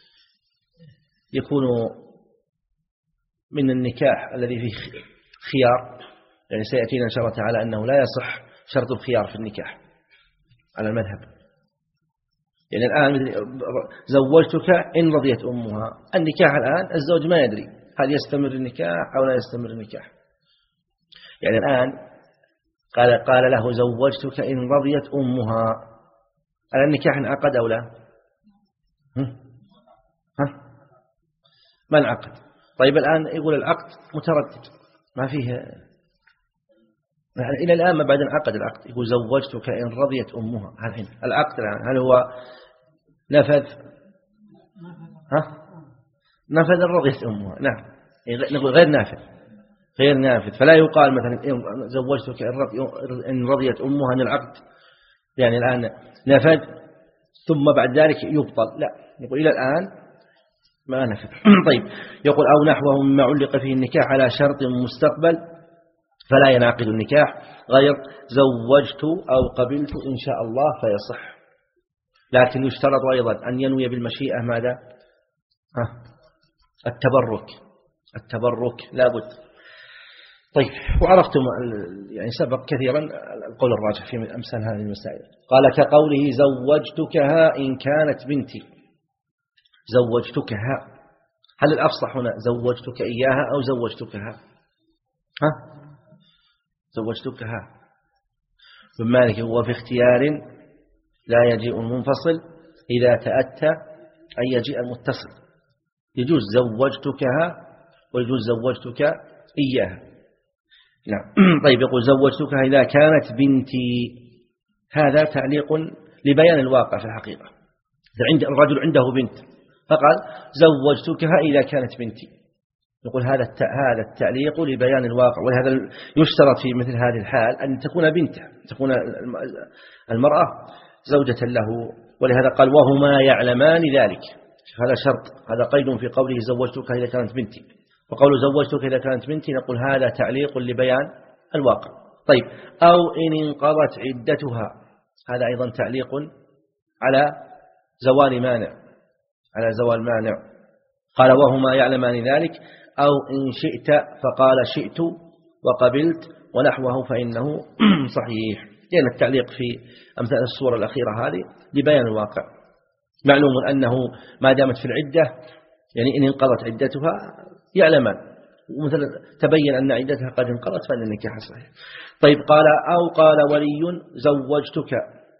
يكون من النكاح الذي فيه خيار، يعني سيأتينا إن شاء الله تعالى أنه لا يصح شرط الخيار في النكاح على المذهب. يعني الآن زوجتك إن رضيت أمها، النكاح الآن الزوج ما يدري هل يستمر النكاح أو لا يستمر النكاح. يعني الآن قال قال له زوجتك إن رضيت أمها، على النكاح انعقد أو لا؟ ها؟ ما انعقد. طيب الآن يقول العقد متردد ما فيه، إلى الآن ما بعد انعقد العقد، يقول زوجتك إن رضيت أمها. الحين العقد الآن هل هو نفذ؟ ها؟ نفذ إن رضيت أمها، نعم نقول غير نافذ، غير نافذ. فلا يقال مثلا إن زوجتك إن رضيت أمها أن العقد يعني الآن نفذ ثم بعد ذلك يبطل، لا، يقول إلى الآن ما نفذ. طيب يقول أو نحوه مما علق فيه النكاح على شرط مستقبل فلا ينعقد النكاح غير زوجت أو قبلت إن شاء الله فيصح، لكن يشترط أيضا أن ينوي بالمشيئة ماذا؟ ها؟ التبرك، التبرك لابد. طيب وعرفتم يعني سبق كثيرا القول الراجح في أمثال هذه المسائل. قال كقوله زوجتكها إن كانت بنتي، زوجتكها، هل الأفصح هنا زوجتك إياها أو زوجتكها؟ ها؟ زوجتكها. ابن مالك هو في اختيار لا يجيء المنفصل إذا تأتى أن يجيء المتصل، يجوز زوجتكها ويجوز زوجتك إياها. نعم. طيب يقول زوجتكها إذا كانت بنتي، هذا تعليق لبيان الواقع في الحقيقة. عند الرجل عنده بنت فقال زوجتكها إذا كانت بنتي، نقول هذا هذا التعليق لبيان الواقع، ولهذا يشترط في مثل هذه الحال أن تكون بنته، تكون المرأة زوجة له، ولهذا قال وهما يعلمان ذلك، هذا شرط، هذا قيد في قوله زوجتك إذا كانت بنتي، وقول زوجتك إذا كانت بنتي نقول هذا تعليق لبيان الواقع. طيب أو إن انقضت عدتها، هذا أيضا تعليق على زوال مانع، على زوال مانع. قال وهما يعلمان ذلك أو إن شئت فقال شئت وقبلت ونحوه فإنه صحيح، لأن يعني التعليق في أمثال الصورة الأخيرة هذه لبيان الواقع. معلوم أنه ما دامت في العدة يعني إن انقضت عدتها يعلمان، ومثلا تبين أن عدتها قد انقضت فإن النكاح صحيح. طيب قال أو قال ولي زوجتك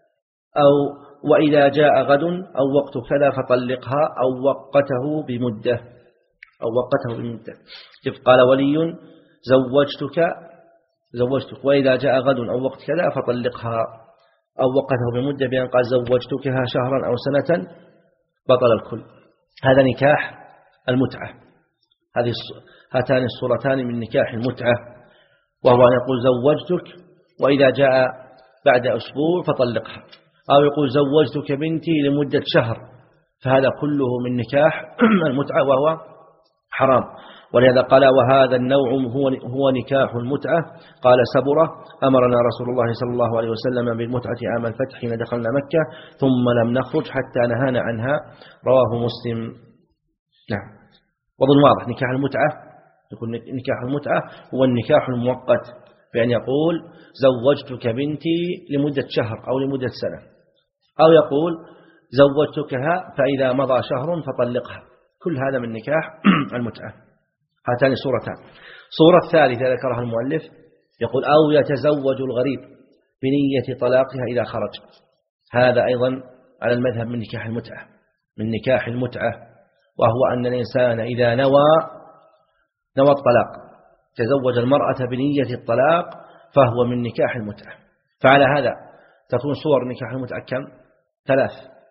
أو وإذا جاء غد أو وقت كذا فطلقها أو وقته بمدة، أو وقته بمدة. كيف قال ولي زوجتك زوجتك وإذا جاء غد أو وقت كذا فطلقها أو وقته بمدة، بأن قال زوجتكها شهرا أو سنة بطل الكل. هذا نكاح المتعة، هذه هاتان الصورتان من نكاح المتعة، وهو أن يقول زوجتك وإذا جاء بعد أسبوع فطلقها، أو يقول زوجتك بنتي لمدة شهر، فهذا كله من نكاح المتعة وهو حرام. ولهذا قال وهذا النوع هو هو نكاح المتعة. قال سبرة أمرنا رسول الله صلى الله عليه وسلم بالمتعة عام الفتح حين دخلنا مكة ثم لم نخرج حتى نهانا عنها، رواه مسلم. نعم، وظن واضح نكاح المتعة يقول نكاح المتعة هو النكاح المؤقت، بأن يقول زوجتك بنتي لمدة شهر أو لمدة سنة، أو يقول زوجتكها فإذا مضى شهر فطلقها. كل هذا من نكاح المتعة. هاتان صورتان. صورة ثالثة ذكرها المؤلف يقول أو يتزوج الغريب بنية طلاقها إذا خرج. هذا أيضا على المذهب من نكاح المتعة، من نكاح المتعة، وهو أن الإنسان إذا نوى نوى الطلاق تزوج المرأة بنية الطلاق فهو من نكاح المتعة. فعلى هذا تكون صور نكاح المتعة كم؟ ثلاث: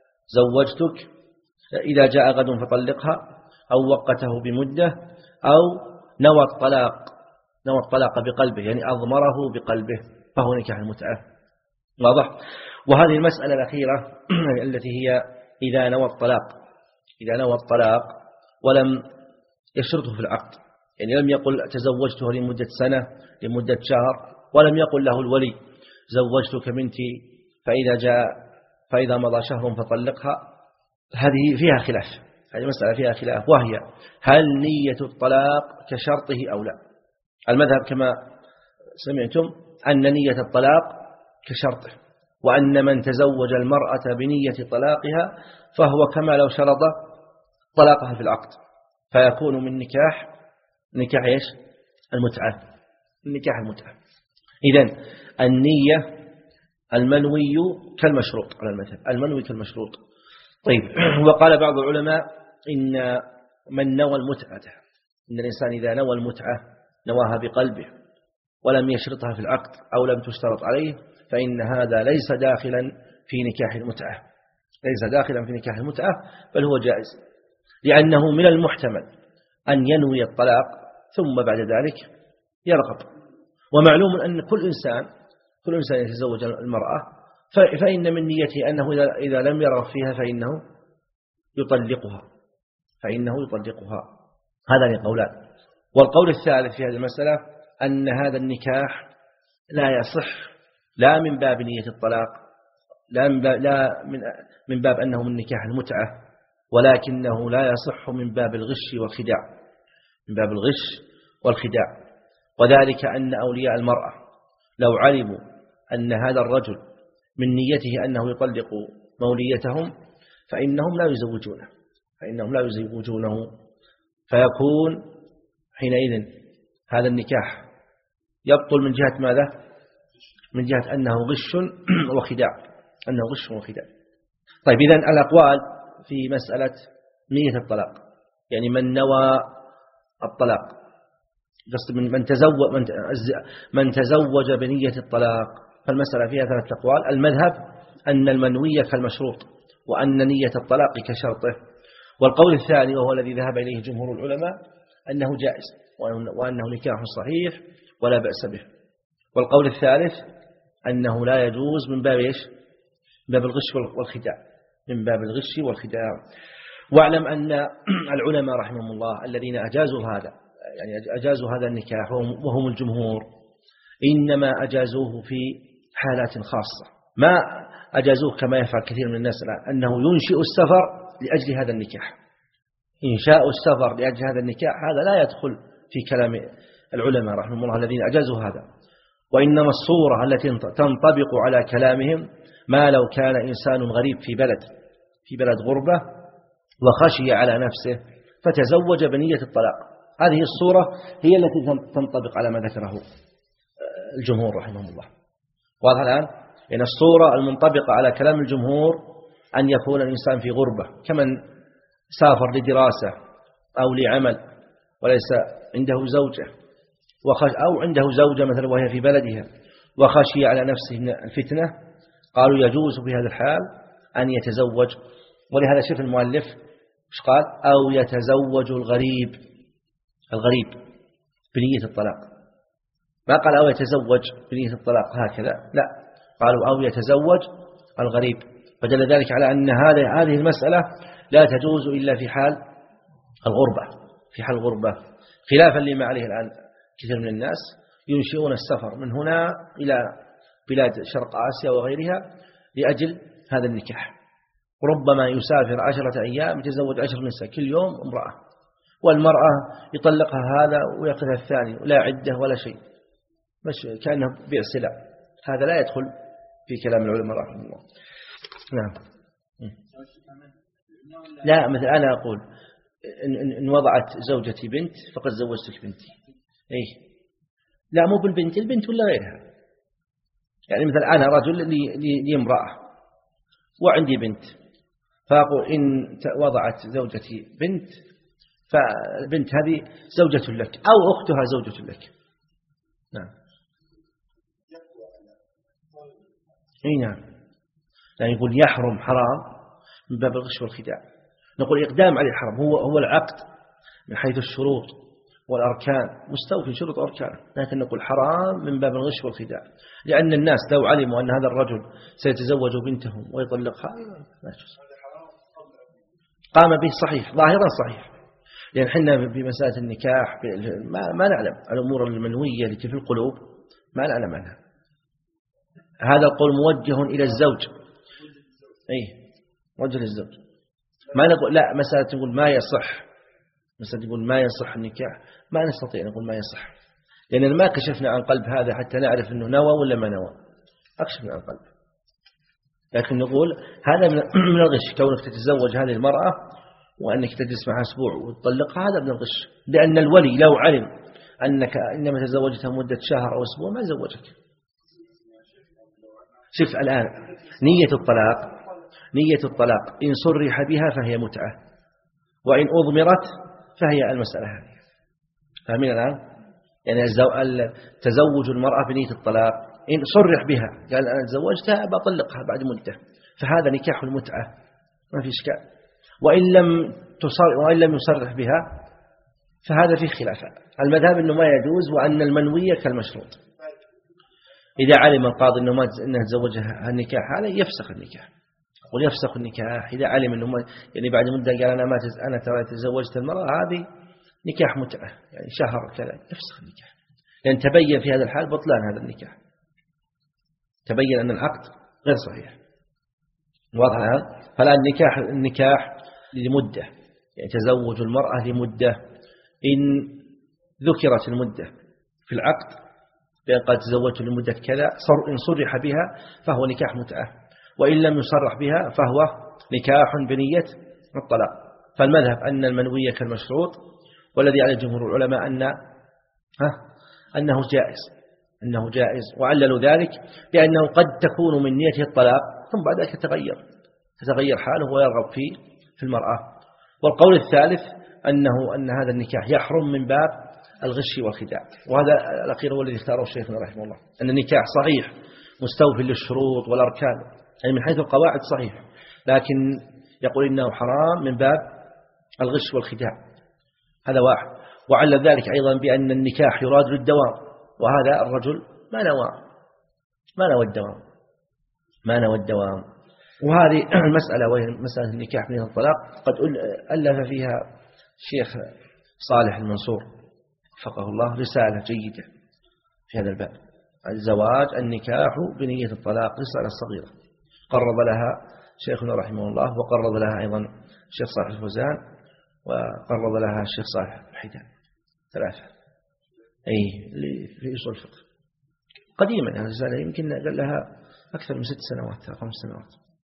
زوجتك، إذا جاء غد فطلقها، أو وقته بمدة، أو نوى الطلاق نوى الطلاق بقلبه، يعني أضمره بقلبه، فهو نكاح المتعة. واضح؟ وهذه المسألة الأخيرة التي هي إذا نوى الطلاق إذا نوى الطلاق ولم يشرطه في العقد، يعني لم يقل تزوجته لمدة سنة لمدة شهر، ولم يقل له الولي زوجتك بنتي فإذا جاء فإذا مضى شهر فطلقها. هذه فيها خلاف، هذه مسألة فيها خلاف، وهي هل نية الطلاق كشرطه أو لا؟ المذهب كما سمعتم أن نية الطلاق كشرطه، وأن من تزوج المرأة بنية طلاقها فهو كما لو شرط طلاقها في العقد، فيكون من نكاح نكاح إيش؟ المتعة، نكاح المتعة. إذن النية المنوي كالمشروط على المذهب، المنوي كالمشروط. طيب، وقال بعض العلماء إن من نوى المتعة، إن الإنسان إذا نوى المتعة نواها بقلبه ولم يشرطها في العقد أو لم تشترط عليه، فإن هذا ليس داخلا في نكاح المتعة، ليس داخلا في نكاح المتعة، بل هو جائز، لأنه من المحتمل أن ينوي الطلاق ثم بعد ذلك يرغب. ومعلوم أن كل إنسان كل إنسان يتزوج المرأة فإن من نيته أنه إذا لم يرغب فيها فإنه يطلقها فإنه يطلقها هذا قولان. والقول الثالث في هذه المسألة أن هذا النكاح لا يصح لا من باب نية الطلاق، لا من باب, لا من, من باب أنه من نكاح المتعة، ولكنه لا يصح من باب الغش والخداع، من باب الغش والخداع. وذلك أن أولياء المرأة لو علموا أن هذا الرجل من نيته أنه يطلق موليتهم فإنهم لا يزوجونه فإنهم لا يزوجونه فيكون حينئذ هذا النكاح يبطل من جهة ماذا؟ من جهة أنه غش وخداع أنه غش وخداع. طيب، إذن الأقوال في مسألة نية الطلاق، يعني من نوى الطلاق، من تزوج من من تزوج بنية الطلاق، فالمسألة فيها ثلاثة أقوال. المذهب أن المنوية كالمشروط، وأن نية الطلاق كشرطه. والقول الثاني وهو الذي ذهب إليه جمهور العلماء أنه جائز وأنه نكاح صحيح ولا بأس به. والقول الثالث أنه لا يجوز من باب إيش؟ من باب الغش والخداع، من باب الغش والخداع. واعلم أن العلماء رحمهم الله الذين أجازوا هذا، يعني أجازوا هذا النكاح وهم الجمهور، إنما أجازوه في حالات خاصة، ما أجازوه كما يفعل كثير من الناس الآن أنه ينشئ السفر لأجل هذا النكاح. إنشاء السفر لأجل هذا النكاح هذا لا يدخل في كلام العلماء رحمهم الله الذين أجازوا هذا، وإنما الصورة التي تنطبق على كلامهم ما لو كان إنسان غريب في بلد في بلد غربة وخشي على نفسه فتزوج بنية الطلاق، هذه الصورة هي التي تنطبق على ما ذكره الجمهور رحمهم الله. واضح الآن؟ إن الصورة المنطبقة على كلام الجمهور أن يكون الإنسان في غربة، كمن سافر لدراسة أو لعمل وليس عنده زوجة، أو عنده زوجة مثلا وهي في بلدها وخشي على نفسه من الفتنة، قالوا يجوز في هذا الحال أن يتزوج. ولهذا شوف المؤلف مش قال أو يتزوج الغريب الغريب بنية الطلاق، ما قال أو يتزوج بنية الطلاق هكذا، لا، قالوا أو يتزوج الغريب، فدل ذلك على أن هذه هذه المسألة لا تجوز إلا في حال الغربة، في حال غربة، خلافا لما عليه الآن كثير من الناس ينشئون السفر من هنا إلى بلاد شرق آسيا وغيرها لأجل هذا النكاح. ربما يسافر عشرة أيام يتزوج عشر نساء كل يوم امرأة، والمرأة يطلقها هذا ويأخذها الثاني ولا عدة ولا شيء، مش كأنه بيع سلع. هذا لا يدخل في كلام العلماء رحمه الله. نعم. لا، مثل أنا أقول إن وضعت زوجتي بنت فقد زوجتك بنتي. إيه، لا مو بالبنت، البنت ولا غيرها. يعني مثل أنا رجل لي امرأة وعندي بنت، فأقول إن وضعت زوجتي بنت فالبنت هذه زوجة لك أو أختها زوجة لك. نعم. اي نعم. يعني يقول يحرم حرام من باب الغش والخداع. نقول إقدام عليه الحرام هو هو العقد من حيث الشروط والأركان مستوفي شروط أركان، لكن نقول حرام من باب الغش والخداع، لأن الناس لو علموا أن هذا الرجل سيتزوج بنتهم ويطلقها لا يجوز. قام به صحيح ظاهرا صحيح، لأن حنا بمسألة النكاح ما, ما نعلم الأمور المنوية التي في القلوب ما نعلم عنها. هذا القول موجه إلى الزوج، أي موجه للزوج. ما نقول لا مسألة تقول ما يصح، مسألة تقول ما يصح النكاح ما نستطيع نقول ما يصح، لأننا ما كشفنا عن قلب هذا حتى نعرف أنه نوى ولا ما نوى، أكشفنا عن قلب. لكن نقول هذا من الغش، كونك تتزوج هذه المرأة وأنك تجلس معها أسبوع وتطلقها، هذا من الغش، لأن الولي لو علم أنك إنما تزوجتها مدة شهر أو أسبوع ما زوجك. شوف الآن نية الطلاق، نية الطلاق إن صرح بها فهي متعة، وإن أضمرت فهي المسألة هذه. فاهمين الآن؟ يعني تزوج المرأة بنية الطلاق إن صرح بها قال أنا تزوجتها بطلقها بعد مدة، فهذا نكاح المتعة ما في إشكال. وإن لم تصرح وإن لم يصرح بها فهذا فيه خلافات. المذهب أنه ما يجوز، وأن المنوية كالمشروط. إذا علم القاضي أنه ما أنه تزوجها النكاح هذا يفسخ النكاح، ويفسخ النكاح إذا علم أنه ما يعني بعد مدة قال أنا ما تز... أنا ترى تزوجت المرأة هذه نكاح متعة يعني شهر كذا، يفسخ النكاح، لأن تبين في هذا الحال بطلان هذا النكاح، تبين أن العقد غير صحيح. واضح الآن؟ فلا النكاح النكاح لمدة، يعني تزوج المرأة لمدة، إن ذكرت المدة في العقد بأن قد تزوجت لمدة كذا إن صرح بها فهو نكاح متعة، وإن لم يصرح بها فهو نكاح بنية الطلاق. فالمذهب أن المنوية كالمشروط، والذي على جمهور العلماء أن ها أنه جائز، أنه جائز، وعللوا ذلك بأنه قد تكون من نيته الطلاق ثم بعد ذلك تتغير تتغير حاله ويرغب في في المرأة. والقول الثالث أنه أن هذا النكاح يحرم من باب الغش والخداع، وهذا الأخير هو الذي اختاره الشيخ رحمه الله، أن النكاح صحيح مستوفي للشروط والأركان، يعني من حيث القواعد صحيح، لكن يقول إنه حرام من باب الغش والخداع. هذا واحد. وعلى ذلك أيضا بأن النكاح يراد للدوام، وهذا الرجل ما نوى ما نوى الدوام ما نوى الدوام وهذه المسألة وهي مسألة النكاح من الطلاق قد ألف فيها الشيخ صالح المنصور وفقه الله رسالة جيدة في هذا الباب، الزواج النكاح بنية الطلاق، رسالة صغيرة قرض لها شيخنا رحمه الله، وقرض لها أيضا الشيخ صالح الفوزان، وقرض لها الشيخ صالح الحيدان، ثلاثة أي في أصول الفقه قديما. هذه الرسالة يمكن قال لها أكثر من ست سنوات أو خمس سنوات.